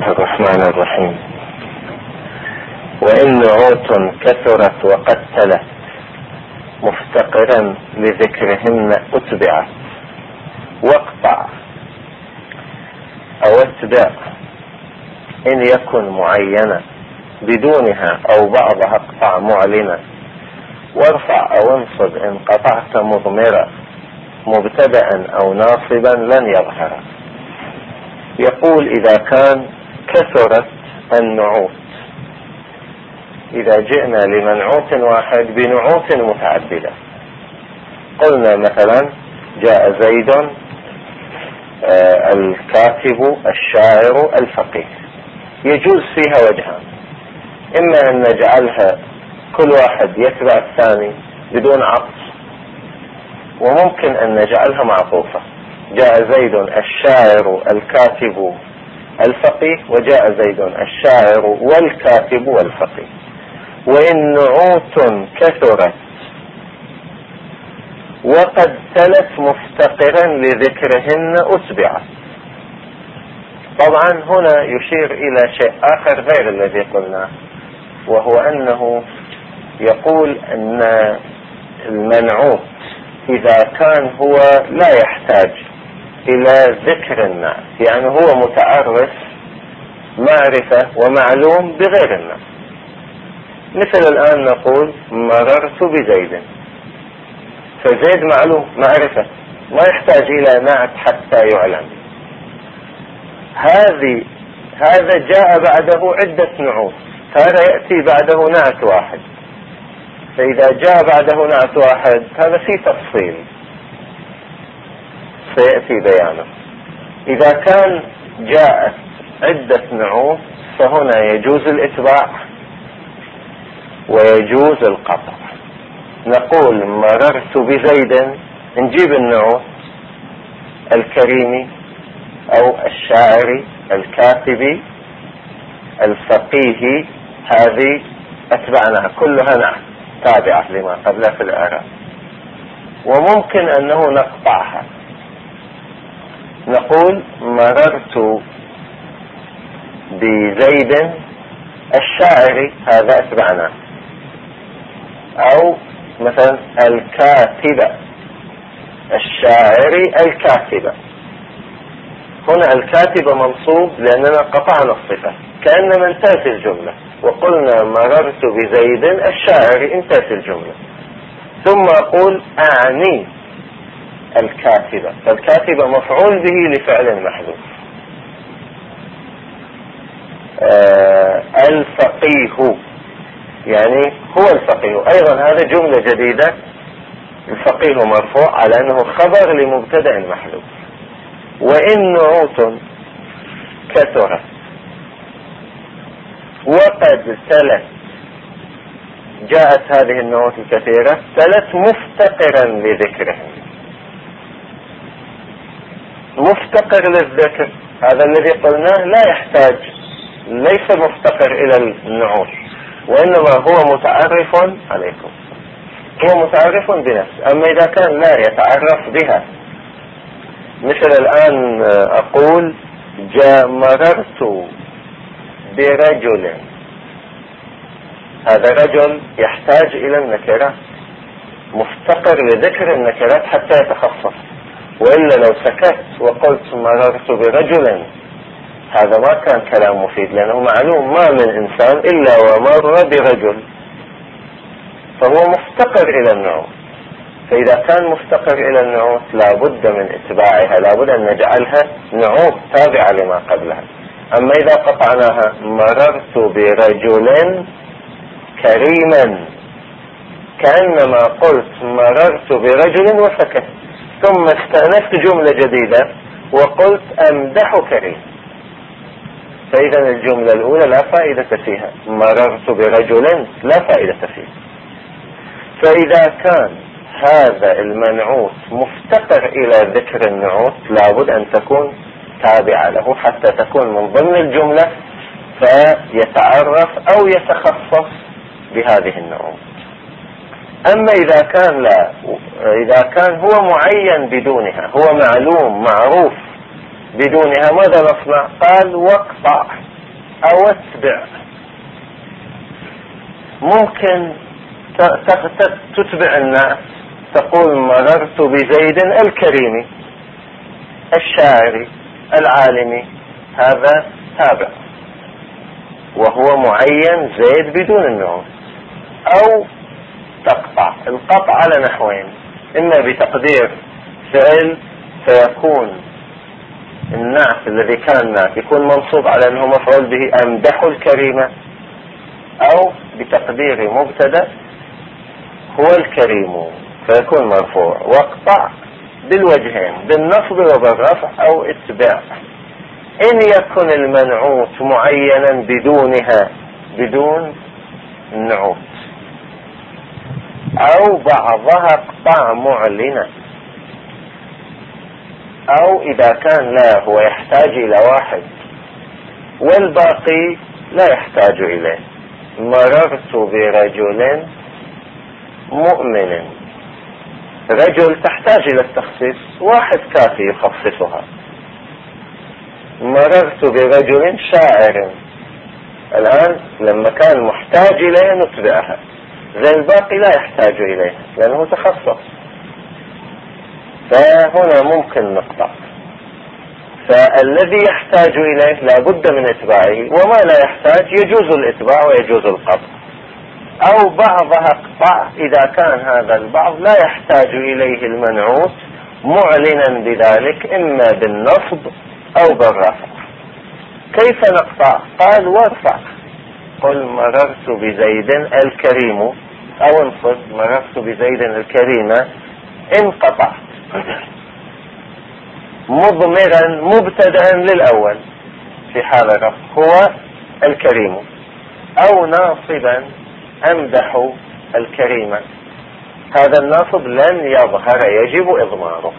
الرحمن الرحيم. وإن نعوت كثرت وقد تلت مفتقرا لذكرهن أتبعت واقطع أو اتبع إن يكن معينا بدونها أو بعضها اقطع معلنا وارفع أو انصب إن قطعت مضمرا مبتدأ أو ناصبا لن يظهر. يقول إذا كان كثرت النعوت، إذا جئنا لمنعوت واحد بنعوت متعددة، قلنا مثلا جاء زيد الكاتب الشاعر الفقيه، يجوز فيها وجهان: إما أن نجعلها كل واحد يتبع الثاني بدون عطف، وممكن أن نجعلها معطوفة: جاء زيد الشاعر الكاتب الفقيه، وجاء زيد الشاعر والكاتب والفقيه. وإن نعوت كثرت وقد تلت مفتقرا لذكرهن أتبعت. طبعا هنا يشير إلى شيء آخر غير الذي قلناه، وهو أنه يقول أن المنعوت إذا كان هو لا يحتاج إلى ذكر النعت، يعني هو متعرف معرفة ومعلوم بغير النعت. مثل الآن نقول مررت بزيد، فزيد معلوم معرفة ما يحتاج إلى نعت حتى يعلم. هذا جاء بعده عدة نعوت، هذا يأتي بعده نعت واحد، فإذا جاء بعده نعت واحد هذا فيه تفصيل سيأتي بيانه. إذا كان جاءت عدة نعوت فهنا يجوز الإتباع ويجوز القطع. نقول مررت بزيد، نجيب النعوت الكريم أو الشاعر الكاتب الفقيه، هذه أتبعناها كلها نعت تابعة لما قبلها في الإعراب. وممكن أنه نقطعها، نقول مررت بزيد الشاعر، هذا أتبعناه. أو مثلا الكاتبة الشاعر الكاتبة، هنا الكاتبة منصوب لأننا قطعنا الصفة كأنما انتهت الجملة، وقلنا مررت بزيد الشاعر انتهت الجملة. ثم أقول أعني الكاتبة، فالكاتبة مفعول به لفعل محذوف. الفقيه يعني هو الفقيه، أيضا هذا جملة جديدة، الفقيه مرفوع على أنه خبر لمبتدأ محذوف. وإن نعوت كثرت وقد تلت، جاءت هذه النعوت الكثيرة تلت مفتقرا لذكرهم. مفتقر للذكر هذا الذي قلناه لا يحتاج، ليس مفتقر إلى النعوت، وإنما هو متعرف عليكم، هو متعرف بنفسه. أما إذا كان لا يتعرف بها، مثل الآن أقول مررت برجل، هذا رجل يحتاج إلى النكرات، مفتقر لذكر النكرات حتى يتخصص. وإلا لو سكت وقلت مررت برجل هذا ما كان كلام مفيد، لأنه معلوم ما من إنسان إلا ومر برجل، فهو مفتقر إلى النعوت. فإذا كان مفتقر إلى النعوت لابد من اتباعها، لابد أن نجعلها نعوت تابعة لما قبلها. أما إذا قطعناها مررت برجل كريما، كأنما قلت مررت برجل وسكت، ثم استأنفت جملة جديدة وقلت أمدح كريم، فإذا الجملة الأولى لا فائدة فيها، مررت برجل لا فائدة فيها. فإذا كان هذا المنعوت مفتقر إلى ذكر النعوت لابد أن تكون تابعة له حتى تكون من ضمن الجملة فيتعرف أو يتخصص بهذه النعوت. أما إذا كان هو معين بدونها، هو معلوم معروف بدونها، ماذا نصنع؟ قال واقطع أو اتبع. ممكن تتبع الناس، تقول مررت بزيد الكريم الشاعر العالم، هذا تابع وهو معين زيد بدون النعوت. أو تقطع. القطع على نحوين: إما بتقدير فعل فيكون النعت الذي كان نعت يكون منصوب على أنه مفعول به، أمدح الكريمة، أو بتقدير مبتدأ هو الكريم فيكون مرفوع. واقطع بالوجهين، بالنصب وبالرفع أو اتباع. إن يكن المنعوت معينا بدونها، بدون النعوت، أو بعضها اقطع معلنا، أو إذا كان لا هو يحتاج إلى واحد والباقي لا يحتاج إليه. مررت برجل مؤمن، رجل تحتاج إلى التخصيص، واحد كافي يخصصها. مررت برجل شاعر، الآن لما كان محتاج إليه نتبعها، زي الباقي لا يحتاج إليه لأنه تخصص، فهنا ممكن نقطع. فالذي يحتاج إليه لا بد من اتباعه، وما لا يحتاج يجوز الاتباع ويجوز القطع. أو بعضها اقطع إذا كان هذا البعض لا يحتاج إليه المنعوت، معلنا بذلك إما بالنصب أو بالرفع. كيف نقطع؟ قال وارفع، قل مررت بزيد الكريم، أو انصب مررت بزيد الكريمة. انقطع مضمرا مبتدأ للأول في حال الرفع هو الكريم، أو ناصبا أمدح الكريمة، هذا الناصب لن يظهر يجب إضماره.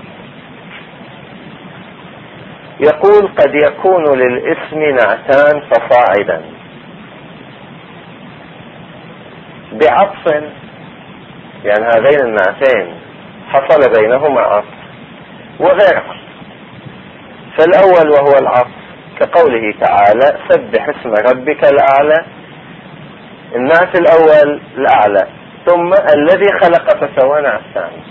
يقول قد يكون للاسم نعتان فصاعدا بعطف، يعني هذين النعتين حصل بينهما عطف وغير عطف. فالأول وهو العطف كقوله تعالى سبح اسم ربك الأعلى، النعت الأول الأعلى، ثم الذي خلق فسوى نعت ثاني،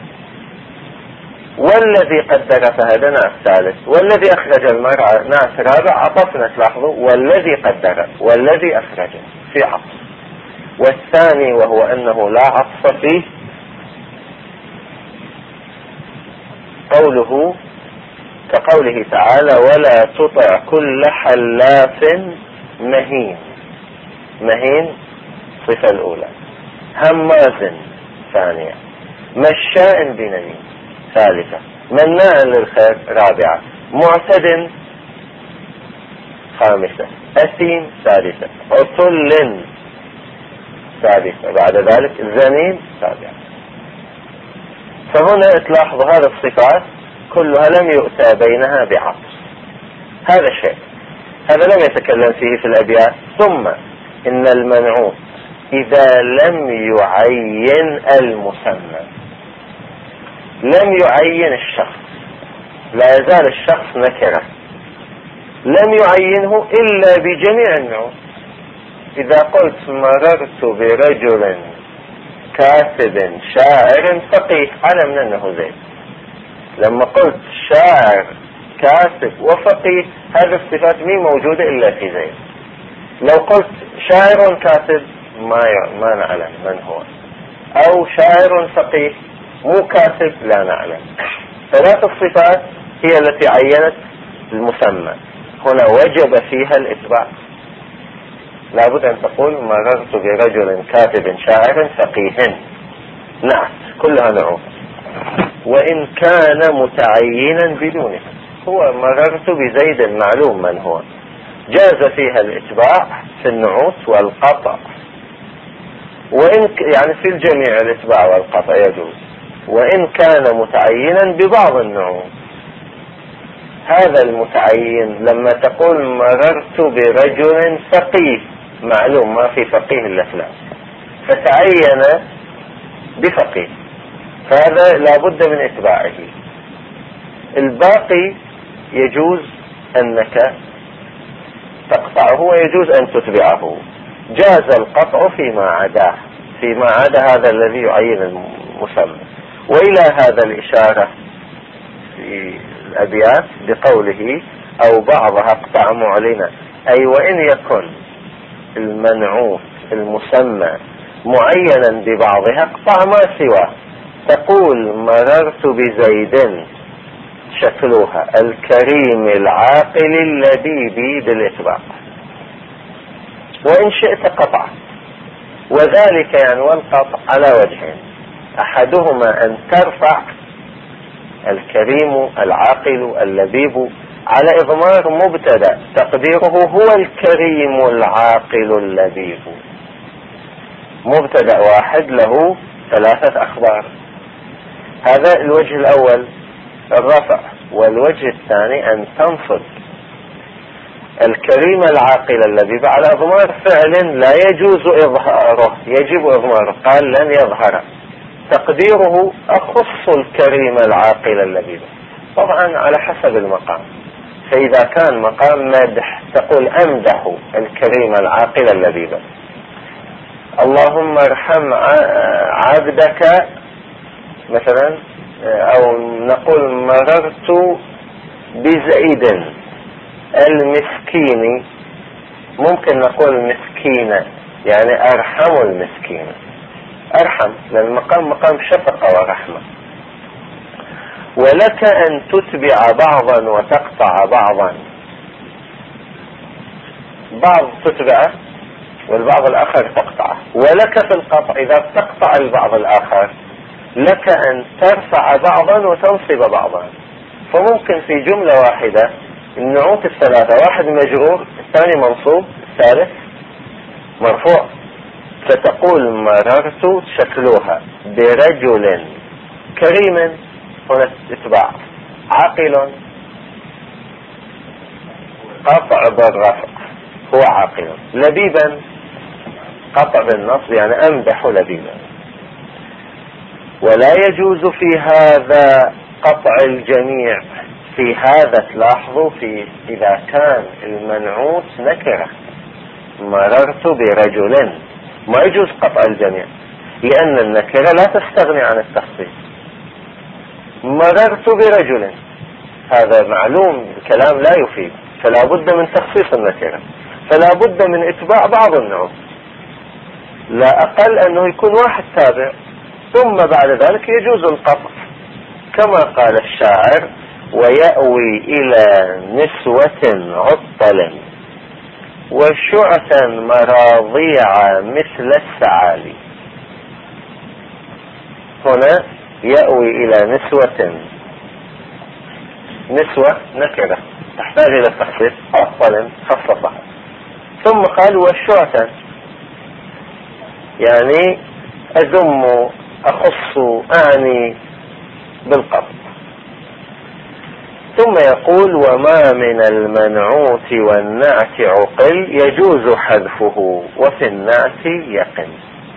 والذي قدر فهدى نعت ثالث، والذي أخرج المرعى نعت رابع. عطفنا تلاحظوا والذي قدر والذي أخرج في عطف. والثاني وهو أنه لا عطف فيه قوله كقوله تعالى ولا تطع كل حلاف مهين. مهين صفة الأولى، هماز ثانية، مشاء بنميم ثالثة، مناع للخير رابعة، معتد خامسة، أثيم سادسة، عطل سادسة، بعد ذلك زنين سابعة. فهنا تلاحظوا هذه الصفات كلها لم يؤتى بينها بعطف. هذا شيء، هذا لم يتكلم فيه في الأبيات. ثم إن المنعوت إذا لم يعين المسمى، لم يعين الشخص، لا يزال الشخص نكرة، لم يعينه إلا بجميع النعوت. إذا قلت مررت برجل كاتب شاعر فقيه علمنا أنه زيد. لما قلت شاعر كاتب وفقيه هذه الصفات مي موجودة إلا في زيد. لو قلت شاعر كاتب ما نعلم من هو، أو شاعر فقيه مو كاتب لا نعلم. ثلاث الصفات هي التي عينت المسمى، هنا وجب فيها الإتباع. لابد أن تقول مررت برجل كاتب شاعر فقيه، نعت كلها نعوت. وإن كان متعينا بدونها، هو مررت بزيد معلوم من هو، جاز فيها الإتباع في النعوت والقطع. وإن يعني في الجميع الإتباع والقطع يجوز. وإن كان متعينا ببعض النعوت، هذا المتعين لما تقول مررت برجل فقيه معلوم ما في فقيه إلا فلان، فتعين بفقيه، فهذا لا بد من إتباعه. الباقي يجوز أنك تقطعه ويجوز أن تتبعه. جاز القطع فيما عدا هذا الذي يعين المسمى. وإلى هذا الإشارة في الأبيات بقوله أو بعضها اقطع معلنا، أي وإن يكن المنعوت المسمى معينا ببعضها اقطع ما سواه. تقول مررت بزيد شكلها الكريم العاقل اللبيب بالإطباق، وإن شئت قطع. وذلك يعني والقطع على وجهين: أحدهما أن ترفع الكريم العاقل اللبيب على إضمار مبتدأ تقديره هو الكريم العاقل اللبيب، مبتدأ واحد له 3 أخبار. هذا الوجه الأول الرفع. والوجه الثاني أن تنصب الكريم العاقل اللبيب على إضمار فعل لا يجوز إظهاره، يجب إضماره. قال لن يظهر، تقديره أخص الكريم العاقل اللبيب، طبعا على حسب المقام. فإذا كان مقام مدح تقول أمدح الكريم العاقل اللبيب. اللهم ارحم عبدك مثلا، أو نقول مررت بزيد المسكين، ممكن نقول مسكينة يعني أرحم المسكين، أرحم لأن المقام مقام شفقة ورحمة. ولك أن تتبع بعضا وتقطع بعضا، بعض تتبعه والبعض الآخر تقطعه. ولك في القطع إذا تقطع البعض الآخر لك أن ترفع بعضا وتنصب بعضا. فممكن في جملة واحدة النعوت الثلاثة، واحد مجرور، الثاني منصوب، الثالث مرفوع. فتقول مررت شكلها برجل كريم، هنا اتباع، عاقل، قطع بالرفع هو عاقل، لبيبا قطع بالنصب يعني أمدح لبيبا. ولا يجوز في هذا قطع الجميع. في هذا تلاحظوا إذا كان المنعوت نكرة، مررت برجل، ما يجوز قطع الجميع لأن النكرة لا تستغني عن التخصيص. مررت برجل هذا معلوم، الكلام لا يفيد، فلا بد من تخصيص النكرة، فلا بد من اتباع بعض النعوت، لا أقل أنه يكون واحد تابع، ثم بعد ذلك يجوز القطع كما قال الشاعر: ويأوي إلى نسوة عطل وشعثا مراضيع مثل السعالي. هنا يأوي إلى نسوة نكرة تحتاج إلى التخصيص، عطل خصصها، ثم قال وشعثا يعني أذم أخص أعني بالقبض. ثم يقول: وما من المنعوت والنعت عقل يجوز حذفه وفي النعت يقل.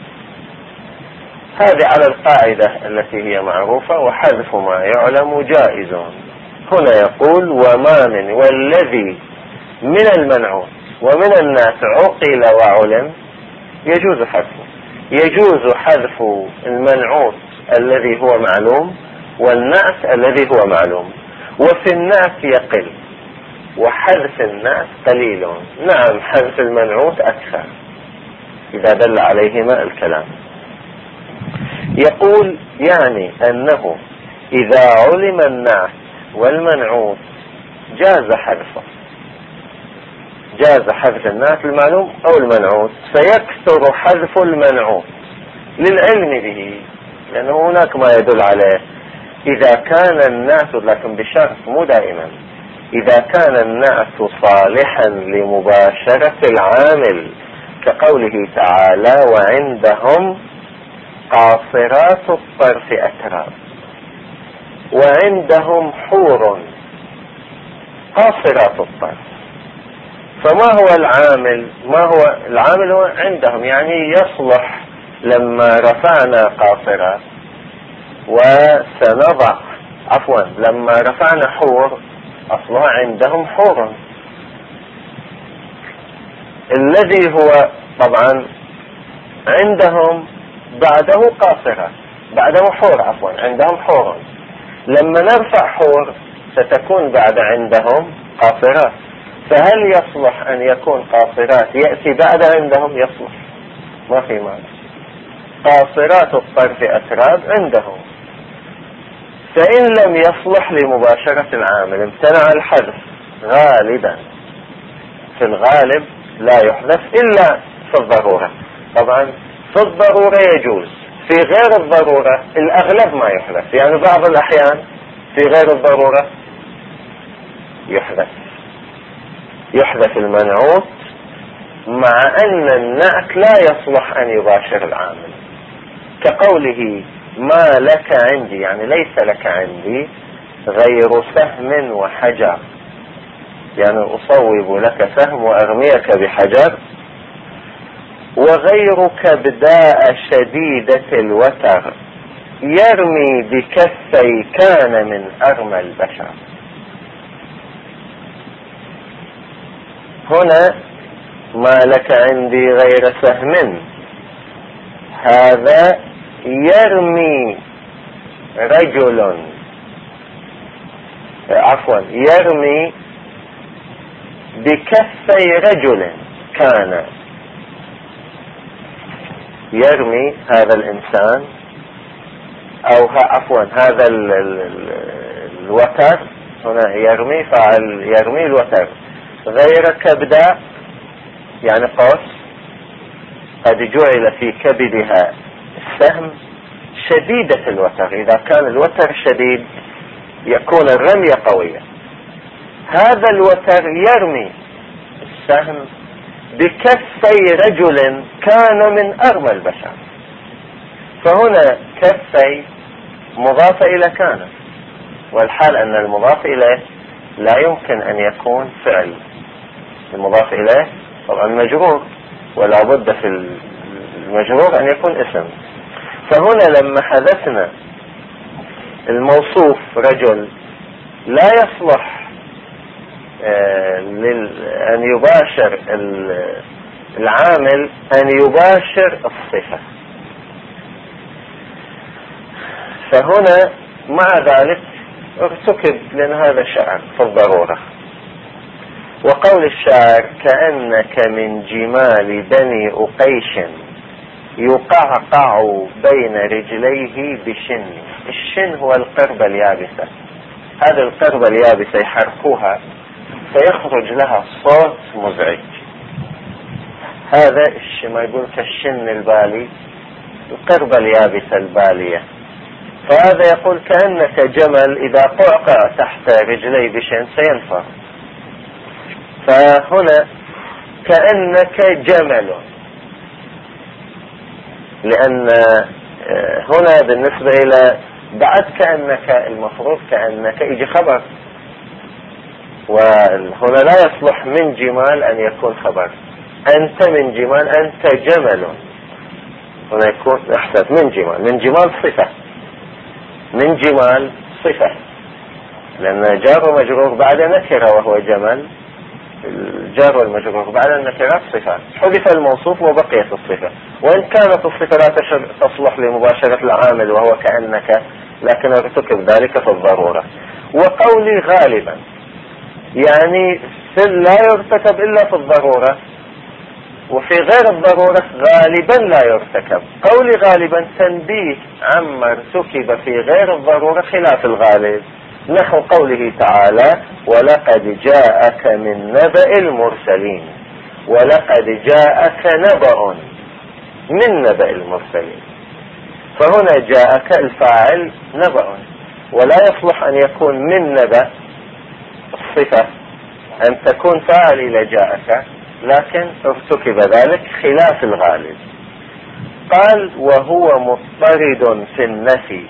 هذه على القاعدة التي هي معروفة: وحذف ما يعلم جائز. هنا يقول: وما من، والذي من المنعوت ومن النعت عقل وعلم يجوز حذفه. يجوز حذف المنعوت الذي هو معلوم والنعت الذي هو معلوم، وفي النعت يقل، وحذف النعت قليل. نعم، حذف المنعوت أكثر إذا دل عليهما الكلام. يقول يعني أنه إذا علم النعت والمنعوت جاز حذفه، جاز حذف النعت المعلوم أو المنعوت، فيكثر حذف المنعوت للعلم به، لأنه هناك ما يدل عليه. إذا كان النعت، لكن بشرط مو دائما، إذا كان النعت صالحا لمباشرة العامل، كقوله تعالى: وعندهم قاصرات الطرف أتراب، وعندهم حور قاصرات الطرف. فما هو العامل؟ ما هو العامل؟ هو عندهم، يعني يصلح لما رفعنا قاصرات وسنضع، لما رفعنا حور أصلها عندهم حور. الذي هو طبعا عندهم بعده قاصرة، بعده حور، عفوا عندهم حور. لما نرفع حور ستكون بعد عندهم قاصرات، فهل يصلح أن يكون قاصرات يأتي بعد عندهم؟ يصلح، ما في معنى. قاصرات الطرف أتراب عندهم، فإن لم يصلح لمباشرة العامل امتنع الحذف غالبا. في الغالب لا يحذف إلا في الضرورة. طبعا في الضرورة يجوز، في غير الضرورة الأغلب ما يحذف، يعني بعض الأحيان في غير الضرورة يحذف المنعوت، مع أن النعت لا يصلح أن يباشر العامل، كقوله ما لك عندي، يعني ليس لك عندي غير سهم وحجر، يعني أصوب لك سهم وأرميك بحجر. وغيرك بداء شديدة الوتر يرمي بكفي كان من أرمى البشر. هنا ما لك عندي غير سهم، هذا يرمي رجل، عفوا يرمي بكفي رجل كان، يرمي هذا الإنسان أو عفوا هذا الوتر، هنا يرمي فعل يرمي الوتر. غير كبداء يعني قوس قد جعل في كبدها السهم، شديدة الوتر، إذا كان الوتر شديد يكون الرمية قوية. هذا الوتر يرمي السهم بكفي رجل كان من أرمى البشر. فهنا كفي مضاف إلى كان، والحال أن المضاف إليه لا يمكن أن يكون فعل، المضاف إليه طبعا مجرور، ولا بد في المجرور أن يكون اسم. فهنا لما حذفنا الموصوف رجل لا يصلح أن يباشر العامل أن يباشر الصفة. فهنا مع ذلك ارتكب، لأن هذا شعر في الضرورة. وقول الشاعر كأنك من جمال بني أقيش يقعقع بين رجليه بشن. الشن هو القربة اليابسة، هذه القربة اليابسة يحركوها فيخرج لها صوت مزعج، هذا ما يقول كالشن البالي، القربة اليابسة البالية. فهذا يقول كأنك جمل إذا قعقع تحت رجلي بشن سينفر. فهنا كأنك جمل، لأن هنا بالنسبة إلى بعد كأنك المفروض كأنك يجي خبر، وهنا لا يصلح من جمال أن يكون خبر. أنت من جمال، أنت جمل، هنا يكون أحسن من جمال صفة، من جمال صفة، لأن جار ومجرور بعد نكرة وهو جمل، الجار والمجرور بعد النكرات صفة، حذف الموصوف وبقيت الصفة، وإن كانت الصفة لا تصلح لمباشرة العامل وهو كأنك، لكن ارتكب ذلك في الضرورة. وقولي غالبا يعني لا يرتكب إلا في الضرورة، وفي غير الضرورة غالبا لا يرتكب. قولي غالبا تنبيه عما ارتكب في غير الضرورة خلاف الغالب، نحو قوله تعالى ولقد جاءك من نبأ المرسلين، ولقد جاءك نبأ من نبأ المرسلين. فهنا جاءك الفاعل نبأ، ولا يصلح أن يكون من نبأ الصفة أن تكون فاعل إلى جاءك، لكن ارتكب ذلك خلاف الغالب. قال وهو مضطرد في النفي،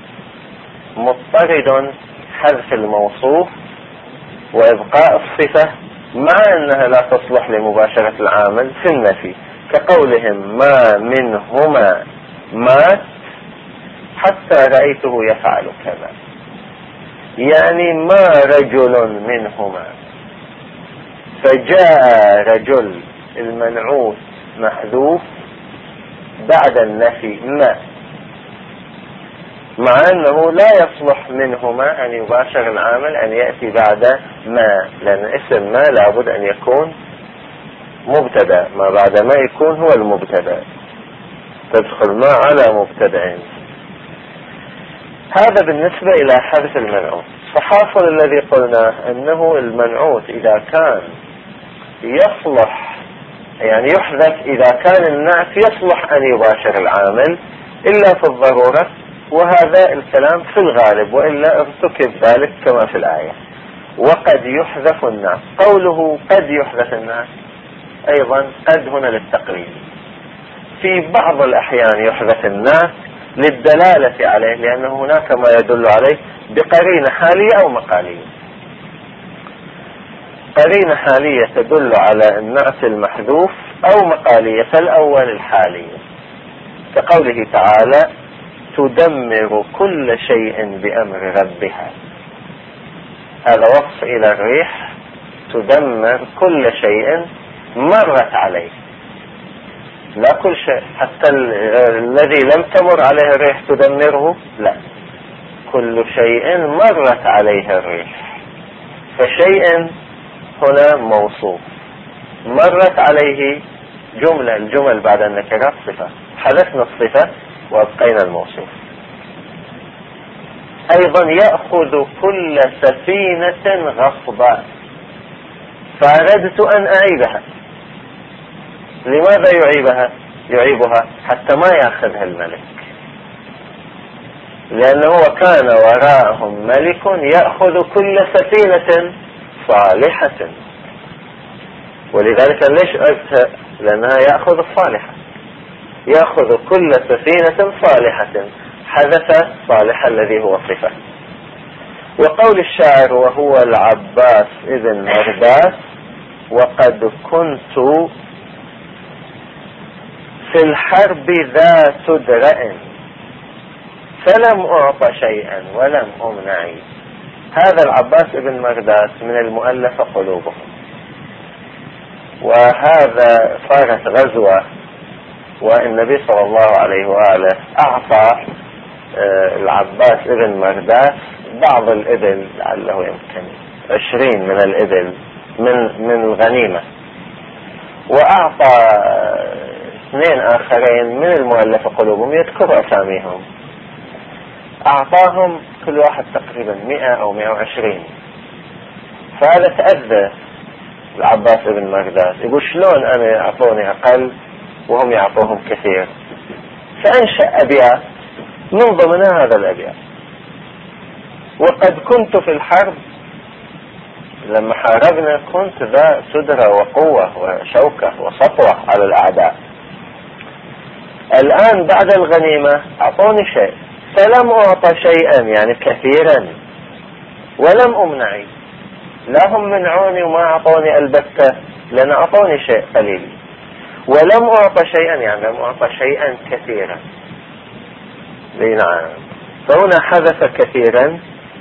مضطرد حذف الموصوف وإبقاء الصفة مع أنها لا تصلح لمباشرة العامل في النفي، كقولهم ما منهما مات حتى رأيته يفعل كذا، يعني ما رجل منهما، فجاء رجل المنعوت محذوف بعد النفي ما، مع أنه لا يصلح منهما أن يباشر العامل أن يأتي بعد ما، لأن اسم ما لابد أن يكون مبتدأ، ما بعد ما يكون هو المبتدأ، تدخل ما على مبتدأ. هذا بالنسبة إلى حذف المنعوت. فحاصل الذي قلنا أنه المنعوت إذا كان يصلح، يعني يحذف إذا كان النعت يصلح أن يباشر العامل إلا في الضرورة، وهذا الكلام في الغالب، وإلا ارتكب ذلك كما في الآية. وقد يحذف النعت، قوله قد يحذف النعت أيضا قد هنا للتقليل، في بعض الأحيان يحذف النعت للدلالة عليه، لأن هناك ما يدل عليه بقرينة حالية أو مقالية. قرينة حالية تدل على النعت المحذوف، أو مقالية فالأول الحالية، كقوله تعالى تدمر كل شيء بأمر ربها. هذا وصف إلى الريح، تدمر كل شيء مرت عليه، لا كل شيء، حتى الذي لم تمر عليه الريح تدمره، لا، كل شيء مرت عليه الريح. فشيء هنا موصوف، مرت عليه جملة، الجمل بعد النكرات صفة، حذفنا الصفة وابقينا الموصوف. أيضا يأخذ كل سفينة غصبا، فأردت أن أعيبها. لماذا يعيبها حتى ما يأخذها الملك؟ لأنه كان وراءهم ملك يأخذ كل سفينة صالحة، ولذلك ليش أردت؟ لأنها يأخذ الصالحة، يأخذ كل سفينة صالحة، حذف صالح الذي هو صفة. وقول الشاعر وهو العباس ابن مرداس وقد كنت في الحرب ذا سدرأ فلم أعط شيئا ولم أمنعي. هذا العباس ابن مرداس من المؤلف قلوبهم، وهذا صارت غزوة، والنبي صلى الله عليه وآله أعطى العباس ابن مرداس بعض الإبل، لعله يمكن 20 من الإبل من الغنيمة، وأعطى 2 آخرين من المؤلف قلوبهم يذكر أساميهم، أعطاهم كل واحد تقريبا 100 أو 120. فهذا تأذى العباس ابن مرداس، يقول شلون أنا يعطوني أقل وهم يعطوهم كثير؟ فأنشأ أبيات من ضمنها هذا الأبيات: وقد كنت في الحرب، لما حاربنا كنت ذا سدرة وقوة وشوكة وسطوة على الأعداء، الآن بعد الغنيمة أعطوني شيء، فلم أعطى شيئا يعني كثيرا ولم أمنعي، لا هم منعوني وما أعطوني البتة، لأن أعطوني شيء قليل، ولم أعطى شيئا يعني لم أعطى شيئا كثيرا. نعم، فهنا حذف كثيرا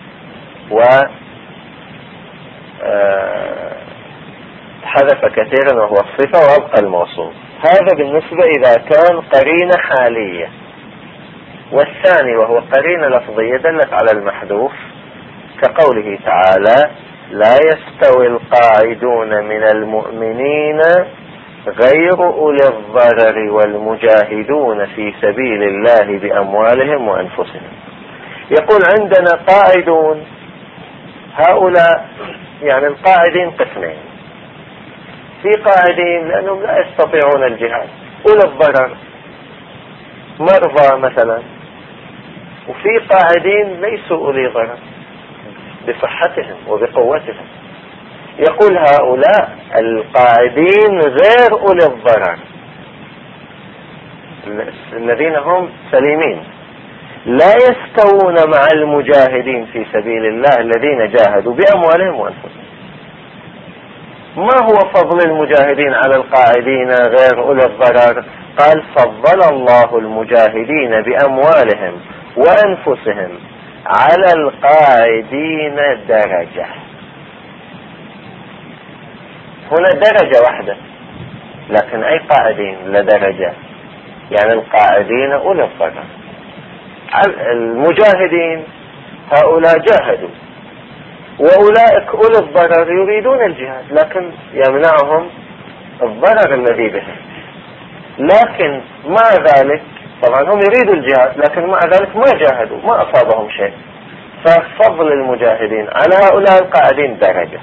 حذف كثيرا وهو الصفة وابقى الموصوف. هذا بالنسبة إذا كان قرينة حالية. والثاني وهو قرينة لفظية دلت على المحذوف، كقوله تعالى لا يستوي القاعدون من المؤمنين غير أولي الضرر والمجاهدون في سبيل الله بأموالهم وأنفسهم. يقول عندنا قاعدون، هؤلاء يعني القاعدين قسمين: في قاعدين لأنهم لا يستطيعون الجهاد، أولي الضرر مرضى مثلا، وفي قاعدين ليسوا أولي ضرر بصحتهم وبقوتهم. يقول هؤلاء القاعدين غير أولي الضرر الذين هم سليمين، لا يستوون مع المجاهدين في سبيل الله الذين جاهدوا بأموالهم وأنفسهم. ما هو فضل المجاهدين على القاعدين غير أولي الضرر؟ قال فضل الله المجاهدين بأموالهم وأنفسهم على القاعدين درجة. هنا درجة واحدة، لكن أي قاعدين لدرجة، يعني القاعدين أولي الضرر. المجاهدين هؤلاء جاهدوا، وأولئك أولي الضرر يريدون الجهاد لكن يمنعهم الضرر الذي بهم. لكن مع ذلك طبعا هم يريدوا الجهاد، لكن مع ذلك ما جاهدوا، ما أصابهم شيء. ففضل المجاهدين على هؤلاء القاعدين درجة.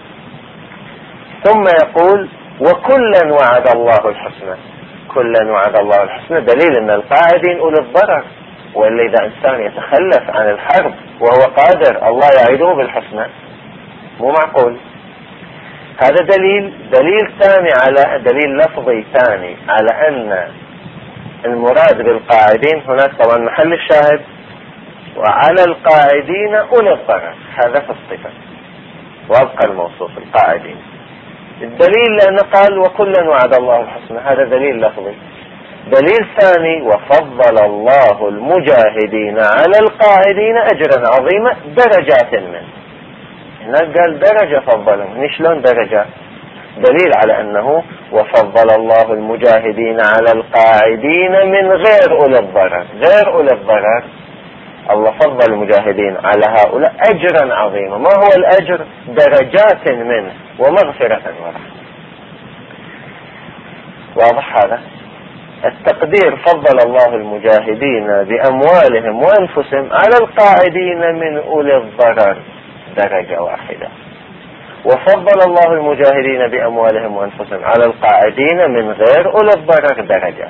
ثم يقول وكلا وعد الله الحسنى. كلا وعد الله الحسنى دليل أن القاعدين أولي الضرر، وإلا إذا إنسان يتخلف عن الحرب وهو قادر الله يعيده بالحسنى مو معقول. هذا دليل ثاني، على دليل لفظي ثاني على أن المراد بالقاعدين هناك طبعا محل الشاهد وعلى القاعدين أولي الضرر، هذا في الصفة وابقى الموصوف القاعدين. الدليل لأنه قال وكلا وعد الله الحسنى، هذا دليل لفظي. دليل ثاني وفضل الله المجاهدين على القاعدين أجرا عظيما درجات منه. هناك قال درجة فضلهم، شلون درجة؟ دليل على أنه وفضل الله المجاهدين على القاعدين من غير أولي الضرر. غير أولي الضرر الله فضل المجاهدين على هؤلاء أجرا عظيما. ما هو الأجر؟ درجات منه ومغفرة ورحمة. واضح هذا؟ التقدير فضل الله المجاهدين بأموالهم وأنفسهم على القاعدين من أولي الضرر درجة واحدة، وفضل الله المجاهدين بأموالهم وأنفسهم على القاعدين من غير أولي الضرر درجة.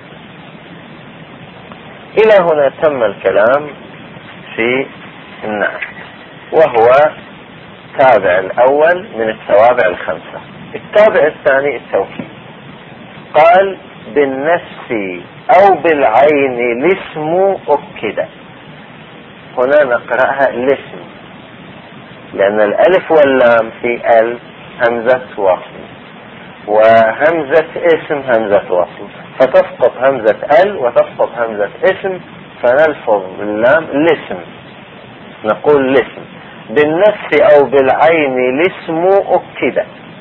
إلى هنا تم الكلام في النعت، وهو التابع الأول من التوابع الخمسة. التابع الثاني التوكيد. قال بالنفس أو بالعين الاسم أكد. هنا نقرأها الاسم لأن الألف واللام في ال همزة وصل، وهمزة اسم همزة وصل، فتسقط همزة ال وتسقط همزة اسم، فنلفظ اللام الاسم، نقول الاسم. بالنفس أو بالعين الاسم أكد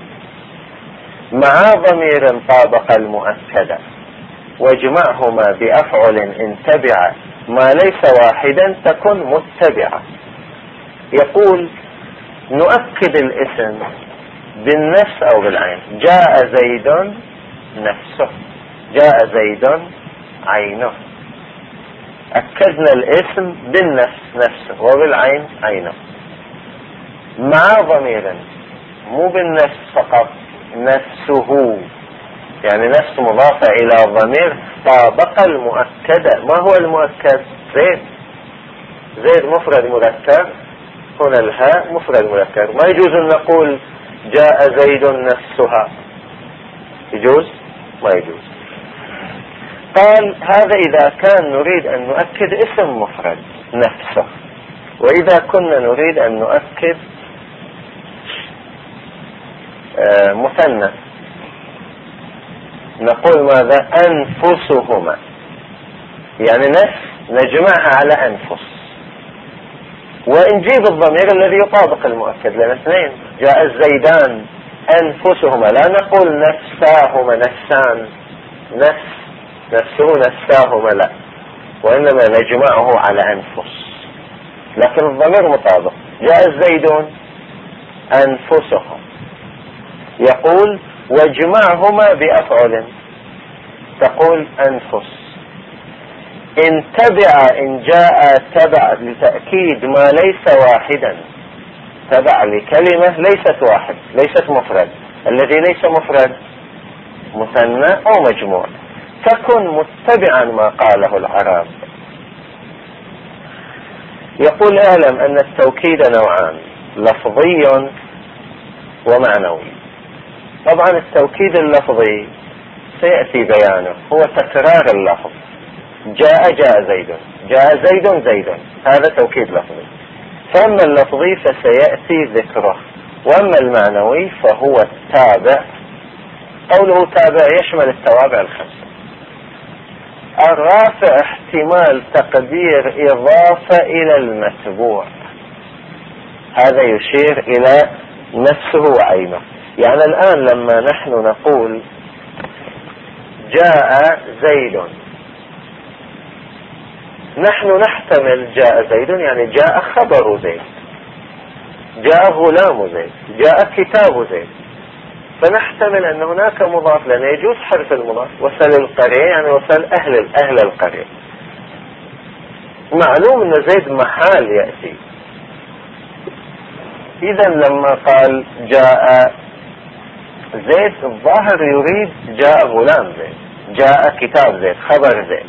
مع ضمير طابق المؤكد، واجمعهما بأفعل إن تبع ما ليس واحدا تكن متبعة. يقول نؤكد الاسم بالنفس أو بالعين. جاء زيد نفسه، جاء زيد عينه. أكدنا الاسم بالنفس نفسه وبالعين عينه مع ضمير، مو بالنفس فقط، نفسه يعني نفس مضافة إلى ضمير طابق المؤكدة. ما هو المؤكد؟ زيد. زيد مفرد مذكر، هنا الهاء مفرد مذكر. ما يجوز أن نقول جاء زيد نفسها، يجوز؟ ما يجوز. قال هذا إذا كان نريد أن نؤكد اسم مفرد نفسه، وإذا كنا نريد أن نؤكد مثنى نقول ماذا؟ أنفسهما، يعني نفس نجمعها على أنفس، ونجيب الضمير الذي يطابق المؤكد لنا اثنين. جاء الزيدان أنفسهما، لا نقول نفساهما نفسان، نفسه نفساهما، لا، وإنما نجمعه على أنفس، لكن الضمير مطابق. جاء الزيدون أنفسهم. يقول واجمعهما بأفعل، تقول أنفس. إن تبع، إن جاء تبع لتأكيد ما ليس واحدا، تبع لكلمة ليست واحد، ليست مفرد. الذي ليس مفرد مثنى أو مجموع، تكن متبعا ما قاله العرب. يقول اعلم أن التوكيد نوعان، لفظي ومعنوي. طبعا التوكيد اللفظي سيأتي بيانه، هو تكرار اللفظ. جاء زيد، جاء زيد زيد، هذا توكيد لفظي. فأما اللفظي فسيأتي ذكره، وأما المعنوي فهو التابع. قوله تابع يشمل التوابع الخمسة. الرافع احتمال تقدير إضافة إلى المتبوع، هذا يشير إلى نفسه وعينه. يعني الآن لما نحن نقول جاء زيد، نحن نحتمل جاء زيد يعني جاء خبر زيد، جاء غلام زيد، جاء كتاب زيد، فنحتمل أن هناك مضاف لنا يجوز حرف المضاف. وصل القرية يعني وصل أهل القرية. معلوم أن زيد محال يأتي. إذا لما قال جاء زيد الظاهر يريد جاء غلام زيد، جاء كتاب زيد، خبر زيد.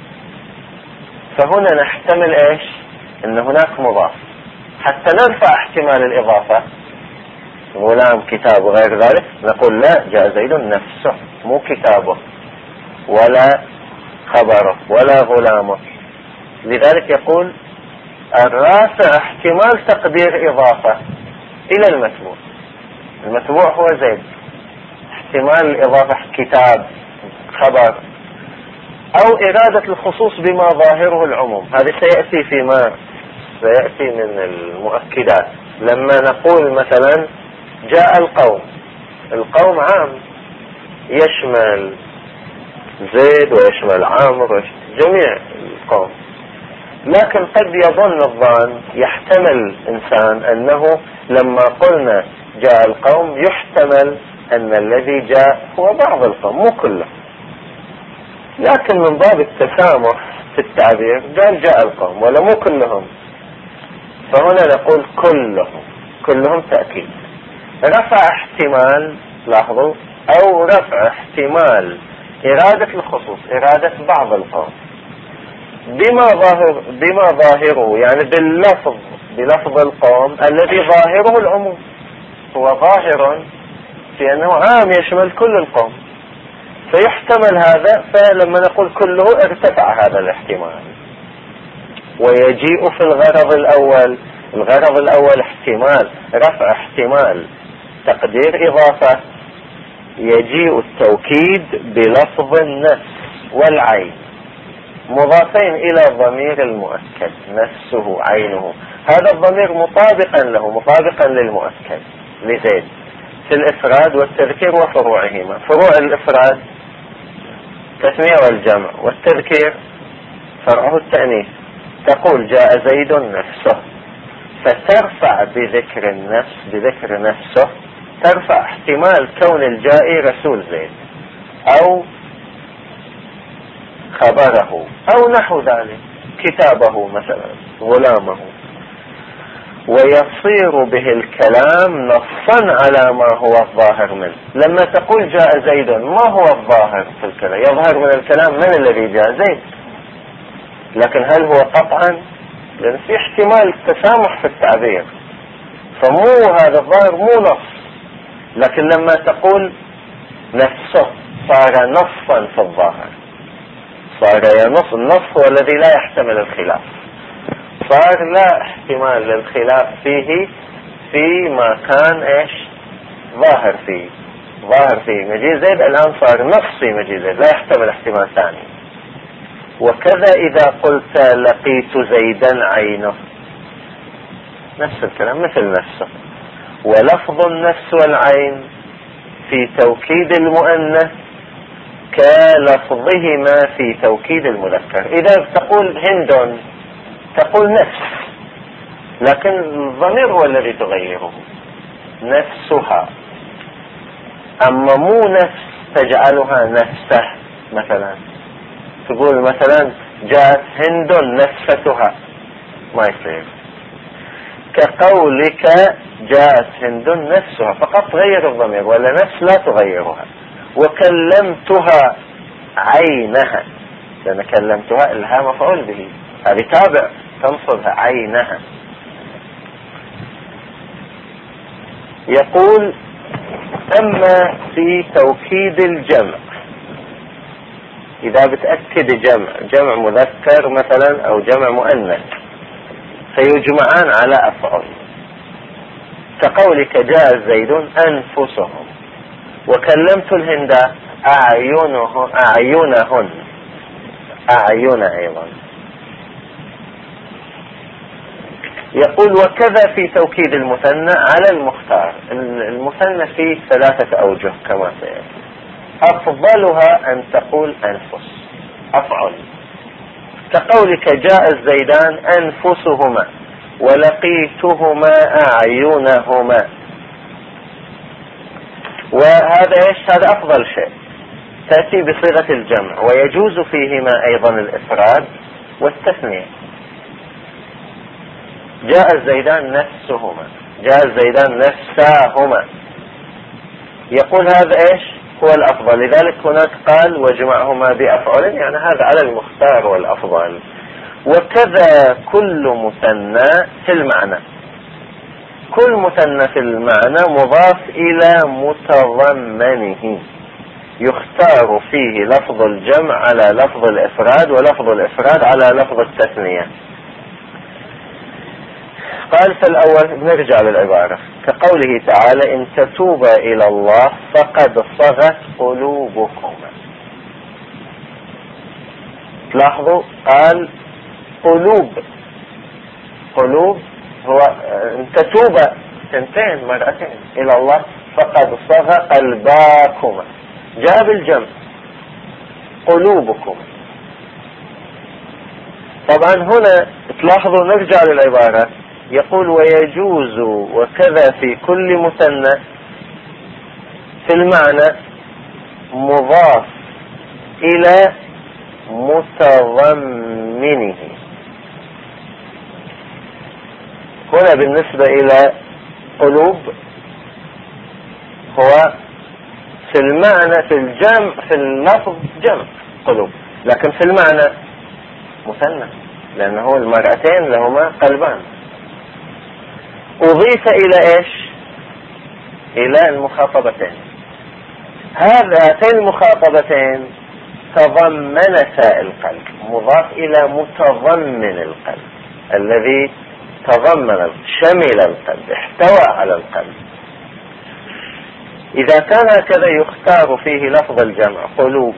فهنا نحتمل ايش؟ ان هناك مضاف حتى نرفع احتمال الاضافة، غلام كتاب وغير ذلك، نقول لا، جاء زيد نفسه مو كتابه ولا خبره ولا غلامه. لذلك يقول الرافع احتمال تقدير اضافة الى المتبوع. المتبوع هو زيد، احتمال الاضافة كتاب خبر، او ارادة الخصوص بما ظاهره العموم. هذا سيأتي سيأتي من المؤكدات. لما نقول مثلا جاء القوم عام يشمل زيد ويشمل عمرو جميع القوم، لكن قد يظن الظان يحتمل انسان انه لما قلنا جاء القوم يحتمل ان الذي جاء هو بعض القوم مو كله، لكن من باب التسامح في التعبير قال جاء القوم ولا مو كلهم. فهنا نقول كلهم تأكيد. رفع احتمال، لاحظوا، او رفع احتمال ارادة الخصوص، ارادة بعض القوم بما ظاهره يعني بلفظ القوم الذي ظاهره العموم، هو ظاهر في انه عام يشمل كل القوم، فيحتمل هذا. فلما نقول كله ارتفع هذا الاحتمال. ويجيء في الغرض الأول احتمال رفع احتمال تقدير إضافة، يجيء التوكيد بلفظ النفس والعين مضافين إلى ضمير المؤكد، نفسه عينه. هذا الضمير مطابقا للمؤكد لزيد في الإفراد والتذكير وفروعهما. فروع الإفراد التسمية والجمع، والتذكير فرعه التأنيث. تقول جاء زيد نفسه، فترفع بذكر نفسه ترفع احتمال كون الجائي رسول زيد او خبره او نحو ذلك، كتابه مثلا، غلامه، ويصير به الكلام نصا على ما هو الظاهر منه. لما تقول جاء زيد ما هو الظاهر في الكلام؟ يظهر من الكلام من الذي جاء؟ زيد. لكن هل هو قطعا؟ لأن في احتمال تسامح في التعبير، فمو هذا الظاهر مو نص. لكن لما تقول نفسه صار نصا في الظاهر، صار ينص. النص هو الذي لا يحتمل الخلاف، صار لا احتمال للخلاف فيه فيما كان ايش ظاهر فيه مجيء زيد. الآن صار نص في مجيء زيد، لا يحتمل احتمال ثاني. وكذا إذا قلت لقيت زيدا عينه، نفس الكلام مثل نفسه. ولفظ النفس والعين في توكيد المؤنث كلفظهما في توكيد المذكر. إذا تقول هند تقول نفس، لكن الضمير هو الذي تغيره، نفسها. أما مو نفس تجعلها نفسه. مثلا تقول مثلا جاءت هند نفستها، ما يصير. كقولك جاءت هند نفسها، فقط تغير الضمير، ولا نفس لا تغيرها. وكلمتها عينها، لأن كلمتها الها مفعول به، هذه تابع تنصبها عينها. يقول أما في توكيد الجمع، إذا بتأكد جمع مذكر مثلا أو جمع مؤنث فيجمعان على أفعال، كقولك جاء زيد أنفسهم، وكلمت الهند أعينهن أيضا. يقول وكذا في توكيد المثنى على المختار. المثنى فيه 3 أوجه كما سيأتي. أفضلها أن تقول أنفس، أفعل، كقولك جاء الزيدان أنفسهما ولقيتهما أعينهما. وهذا ايش؟ هذا أفضل شيء، تأتي بصيغة الجمع، ويجوز فيهما أيضا الإفراد والتثنية. جاء الزيدان نفسهما، جاء الزيدان نفساهما، يقول هذا ايش؟ هو الأفضل. لذلك هناك قال واجمعهما بأفعل، يعني هذا على المختار والأفضل. وكذا كل مثنى في المعنى، كل مثنى في المعنى مضاف إلى متضمنه، يختار فيه لفظ الجمع على لفظ الإفراد، ولفظ الإفراد على لفظ التثنية. قال فالأول، نرجع للعبارة كقوله تعالى إن تتوبا إلى الله فقد صغت قلوبكما. تلاحظوا قال قلوب، قلوب هو إن تتوبا سنتين مرتين إلى الله فقد صغى قلباكما، جاء بالجمع قلوبكم. طبعا هنا تلاحظوا نرجع للعبارة، يقول ويجوز وكذا في كل مثنى في المعنى مضاف إلى متضمنه. هنا بالنسبة إلى قلوب هو في المعنى في الجمع في اللفظ جمع قلوب، لكن في المعنى مثنى، لأنه المرأتين لهما قلبان. أضيف إلى إيش؟ إلى المخاطبتين. هاتين المخاطبتين تضمنتا القلب، مضاف إلى متضمن القلب الذي تضمن شمل القلب، احتوى على القلب. إذا كان هكذا يختار فيه لفظ الجمع قلوب،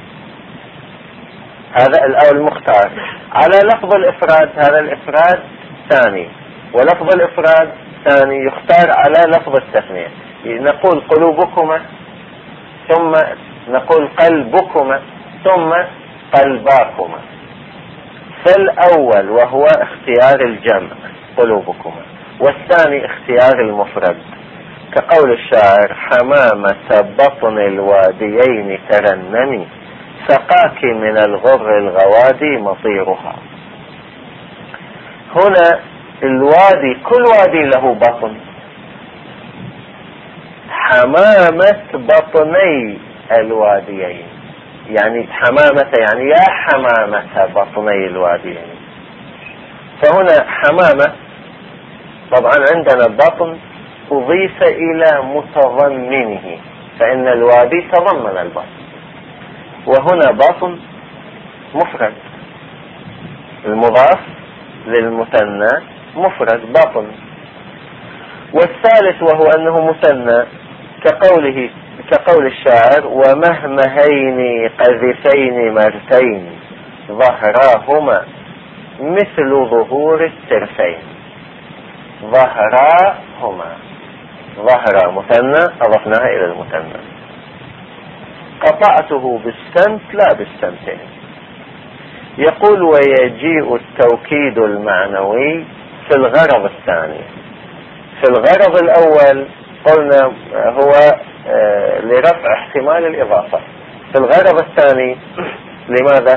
هذا المختار، على لفظ الإفراد هذا الإفراد ثاني، ولفظ الإفراد ثاني يختار على لفظ التثنية. نقول قلوبكما ثم نقول قلبكما ثم قلباكما. فالأول وهو اختيار الجمع قلوبكما، والثاني اختيار المفرد، كقول الشاعر حمامة بطن الواديين ترنمي سقاك من الغر الغوادي مصيرها. هنا الوادي كل وادي له بطن، حمامة بطني الواديين، يعني حمامة يعني يا حمامة بطني الواديين. فهنا حمامة طبعا عندنا بطن أضيف إلى متضمنه، فإن الوادي تضمن البطن، وهنا بطن مفرد، المضاف للمثنى مفرد بطن. والثالث وهو أنه مثنى كقول الشاعر ومهمهين قذفين مرتين ظهراهما مثل ظهور الترفين. ظهراهما، ظهر مثنى أضفناها إلى المثنى. قطعته بالسمت لا بالسمتين. يقول ويجيء التوكيد المعنوي في الغرض الثاني. في الغرض الأول قلنا هو لرفع احتمال الإضافة، في الغرض الثاني لماذا؟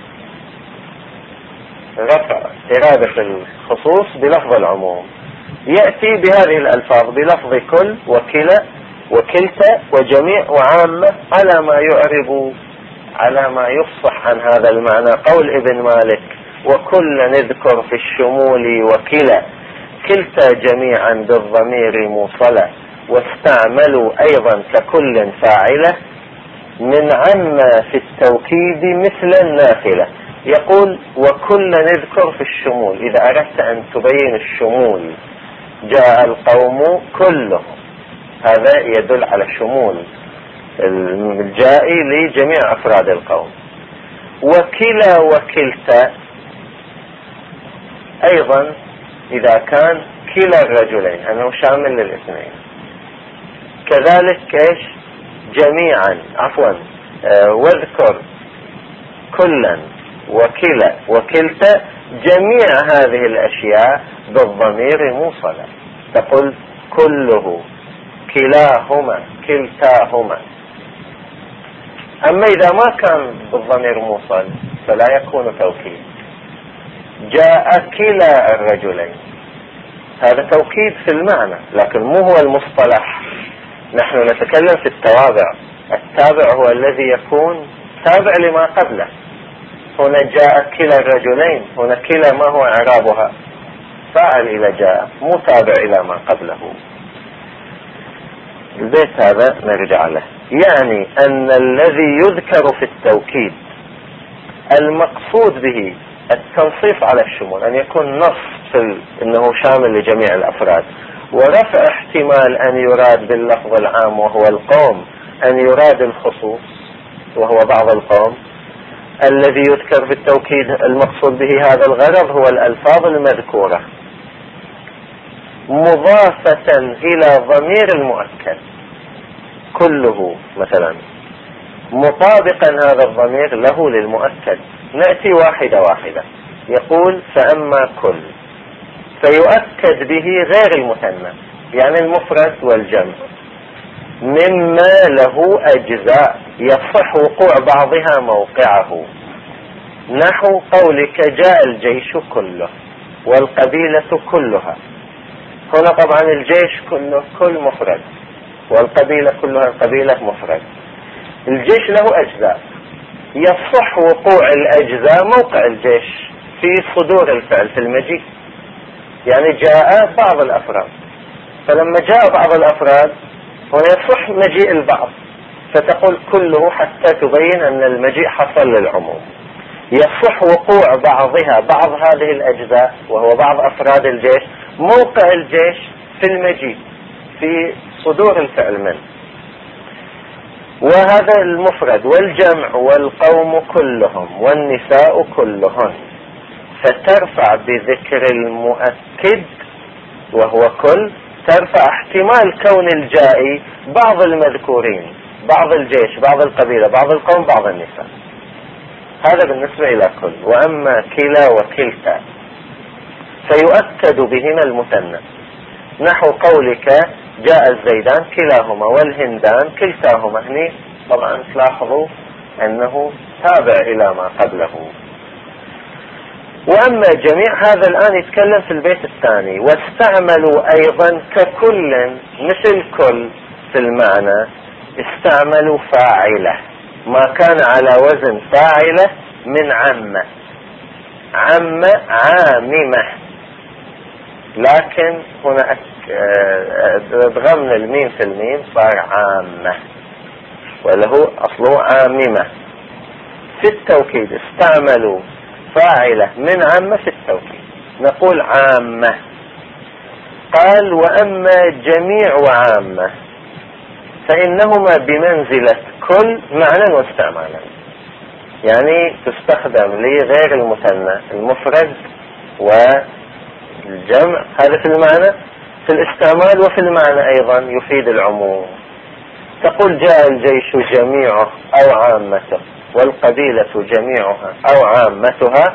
رفع إرادة الخصوص بلفظ العموم. يأتي بهذه الألفاظ بلفظ كل وكلا وكلتا وجميع وعامة على ما يعرب، على ما يفصح عن هذا المعنى. قول ابن مالك وكل نذكر في الشمول وكلا كلتا جميعا بالضمير موصلة واستعملوا أيضا ككل فاعلة من عما في التوكيد مثل النافلة. يقول وكل نذكر في الشمول، إذا أردت أن تبين الشمول جاء القوم كلهم، هذا يدل على الشمول الجائي لجميع أفراد القوم. وكلا وكلتا أيضا إذا كان كلا الرجلين أنه شامل للاثنين. كذلك إيش جميعا واذكر كلا وكلا وكلتا، جميع هذه الأشياء بالضمير موصلة. تقول كله، كلاهما، كلتاهما. أما إذا ما كان بالضمير موصل فلا يكون توكيد. جاء كلا الرجلين، هذا توكيد في المعنى لكن مو هو المصطلح. نحن نتكلم في التوابع. التابع هو الذي يكون تابع لما قبله. هنا جاء كلا الرجلين، هنا كلا ما هو إعرابها؟ فاعل إلى جاء، مو تابع إلى ما قبله. البيت هذا نرجع له. يعني أن الذي يذكر في التوكيد المقصود به التنصيص على الشمول، أن يكون نص أنه شامل لجميع الأفراد، ورفع احتمال أن يراد باللفظ العام وهو القوم أن يراد الخصوص وهو بعض القوم. الذي يذكر في التوكيد المقصود به هذا الغرض هو الألفاظ المذكورة مضافة إلى ضمير المؤكد كله مثلا، مطابقا هذا الضمير له للمؤكد. نأتي واحدة واحدة. يقول فأما كل، فيؤكد به غير المثنى، يعني المفرد والجمع، مما له أجزاء يصح وقوع بعضها موقعه، نحو قولك جاء الجيش كله والقبيلة كلها. هنا طبعا الجيش كله كل مفرد، والقبيلة كلها القبيلة مفرد. الجيش له أجزاء، يصح وقوع الأجزاء موقع الجيش في صدور الفعل في المجيء. يعني جاء بعض الأفراد، فلما جاء بعض الأفراد ويصح مجيء البعض، فتقول كله حتى تبين أن المجيء حصل للعموم. يصح وقوع بعضها، بعض هذه الأجزاء وهو بعض أفراد الجيش، موقع الجيش في المجيء في صدور الفعل منه. وهذا المفرد والجمع والقوم كلهم والنساء كلهن، فترفع بذكر المؤكد وهو كل، ترفع احتمال كون الجائي بعض المذكورين، بعض الجيش، بعض القبيلة، بعض القوم، بعض النساء. هذا بالنسبة إلى كل. وأما كلا وكلتا فيؤكد بهما المثنى، نحو قولك جاء الزيدان كلاهما والهندان كلتاهما. هني طبعا تلاحظوا أنه تابع إلى ما قبله. وأما جميع، هذا الآن يتكلم في البيت الثاني. واستعملوا أيضا ككل، مثل كل في المعنى استعملوا فاعلة، ما كان على وزن فاعلة من عامة. عامة عاممة، لكن هنا ضغمنا الميم في الميم صار عامة، وله أصله عاممة. في التوكيد استعملوا فاعلة من عامة في التوكيد، نقول عامة. قال وأما جميع وعامة فإنهما بمنزلة كل معنى واستعمالا. يعني تستخدم لغير المثنى، المفرد والجمع، هذا في المعنى، في الاستعمال وفي المعنى أيضا يفيد العموم. تقول جاء الجيش جميعه أو عامته، والقبيلة جميعها أو عامتها،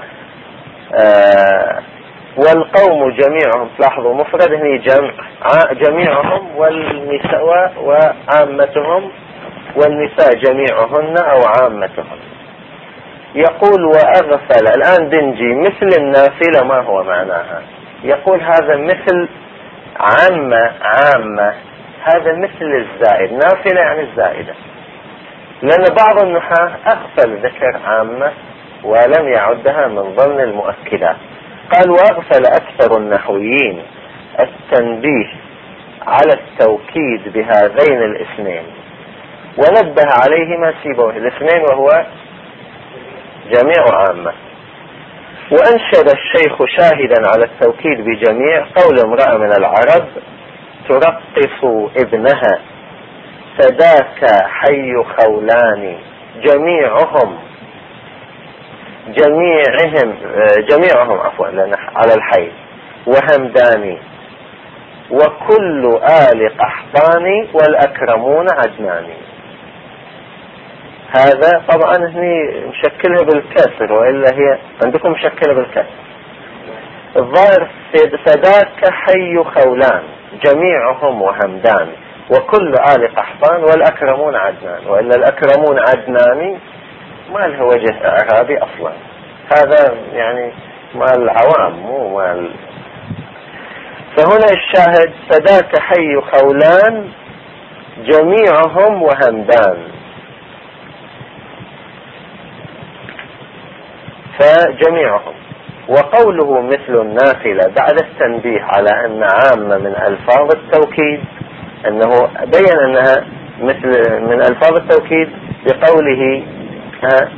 والقوم جميعهم. تلاحظوا مفرد هني جمع، جميعهم، والنساء وعامتهم، والنساء جميعهن أو عامتهن. يقول وأغفل، الآن بنجي مثل النافلة ما هو معناها. يقول هذا مثل عامة، هذا مثل الزائد. نافلة يعني الزائدة، لأن بعض النحاة أغفل ذكر عامة ولم يعدها من ضمن المؤكدات. قال وأغفل أكثر النحويين التنبيه على التوكيد بهذين الاثنين، ونبه عليهما سيبويه الاثنين وهو جميع عامة. وأنشد الشيخ شاهدا على التوكيد بجميع قول امرأة من العرب ترقص ابنها فذاك حي خولان جميعهم، جميعهم عفوا على الحي، وهمداني، وكل آل قحطاني والأكرمون عدناني. هذا طبعا هني مشكلها بالكسر، وإلا هي عندكم مشكلة بالكسر. الظاهر فداك حي خولان جميعهم وهمدان وكل آل قحطان والأكرمون عدنان، وإلا الأكرمون عدناني ما له وجه إعرابي أصلا، هذا يعني مال العوام مو مال. فهنا الشاهد فداك حي خولان جميعهم وهمدان، فجميعهم. وقوله مثل النافلة بعد التنبيه على أن عامة من ألفاظ التوكيد، أنه بين أنها مثل من ألفاظ التوكيد بقوله